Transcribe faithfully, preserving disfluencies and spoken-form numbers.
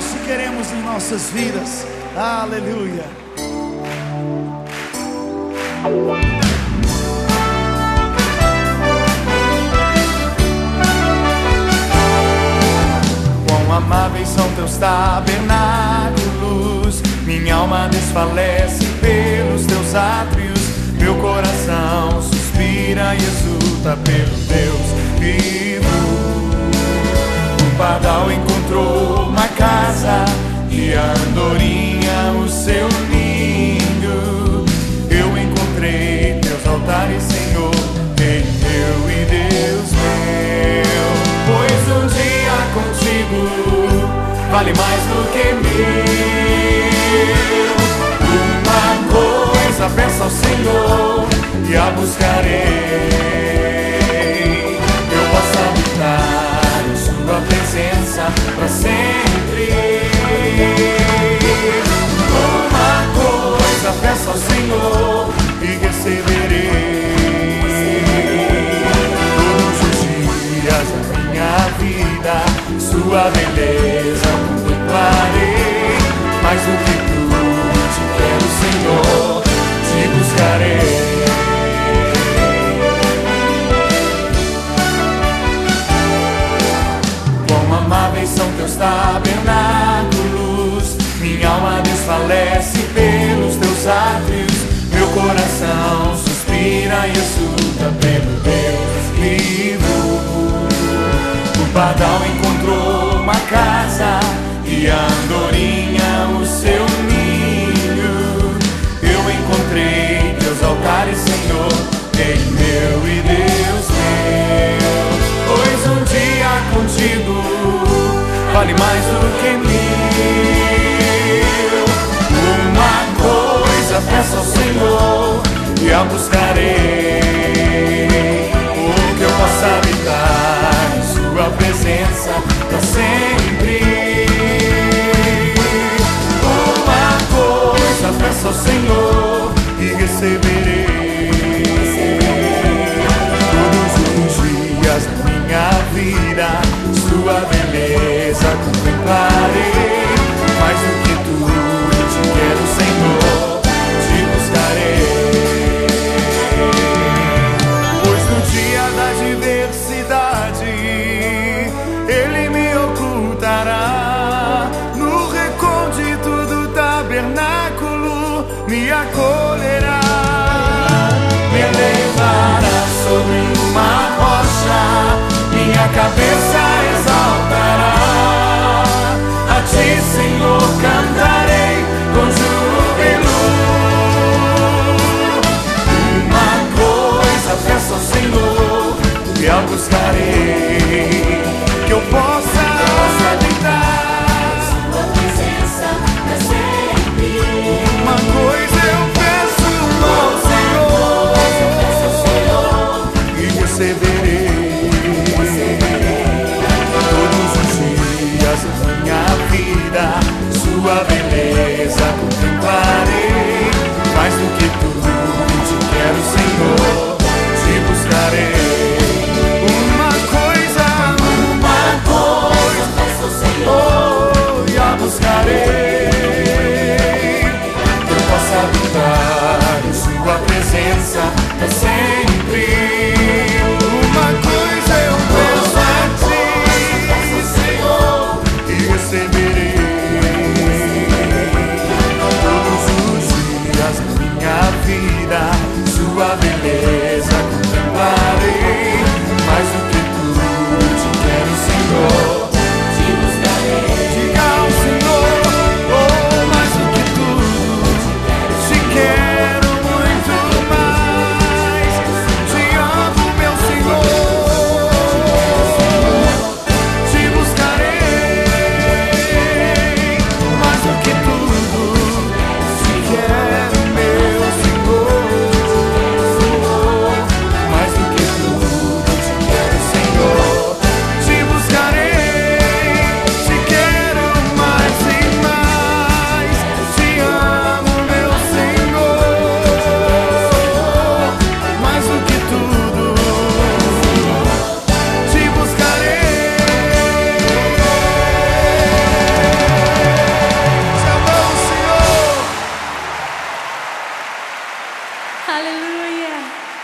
isso queremos em nossas vidas. Aleluia. Quão amáveis são teus tabernáculos, minha alma desfalece pelos teus átrios, meu coração suspira e exulta pelo Deus vivo. O pardal encontrou uma casa e a andorinha o seu ninho. Eu encontrei teus altares, Senhor, Rei meu e Deus meu. Pois um dia contigo vale mais do que mil. Uma coisa peço ao Senhor e a buscarei: eu posso habitar em sua presença para sempre. Uma coisa peço ao Senhor e receberei: todos os dias da minha vida sua beleza contemplarei. Mais do que tudo te quero, Senhor, te buscarei. Quão amáveis são teus tabernáculos, minha alma desfalece pelos teus átrios, meu coração suspira e exulta pelo Deus vivo. O pardal encontrou uma casa e a andorinha o seu ninho. Eu encontrei teus altares, Senhor, Rei meu e Deus meu. Pois um dia contigo vale mais do que mil. Uma coisa peço ao Senhor e a buscarei: oh, que eu possa habitar em sua presença para sempre. Uma coisa peço ao Senhor e receberei: todos os dias da minha vida sua beleza contemplarei. Mais do que tudo te quero, Senhor, te buscarei. Pois no dia da adversidade Ele me ocultará, no recôndito do tabernáculo me acolherá, me levará sobre uma rocha, minha cabeça exaltará. A ti, Senhor, cantarei com júbilo. Uma coisa peço ao Senhor e a buscarei: que eu possa habitar em sua presença para sempre. Uma coisa eu peço ao Senhor e receberei: todos os dias da minha vida sua beleza contemplarei. Mais do que tudo te quero, Senhor, te buscarei. Uma coisa, uma coisa peço ao Senhor e a buscarei: que eu possa habitar em sua presença para sempre. Uma coisa eu peço a ti, Senhor, e receberei: todos os dias da minha vida sua beleza contemplarei. Mais do que tudo te quero, Senhor, te buscarei. Diga ao Senhor: Aleluia.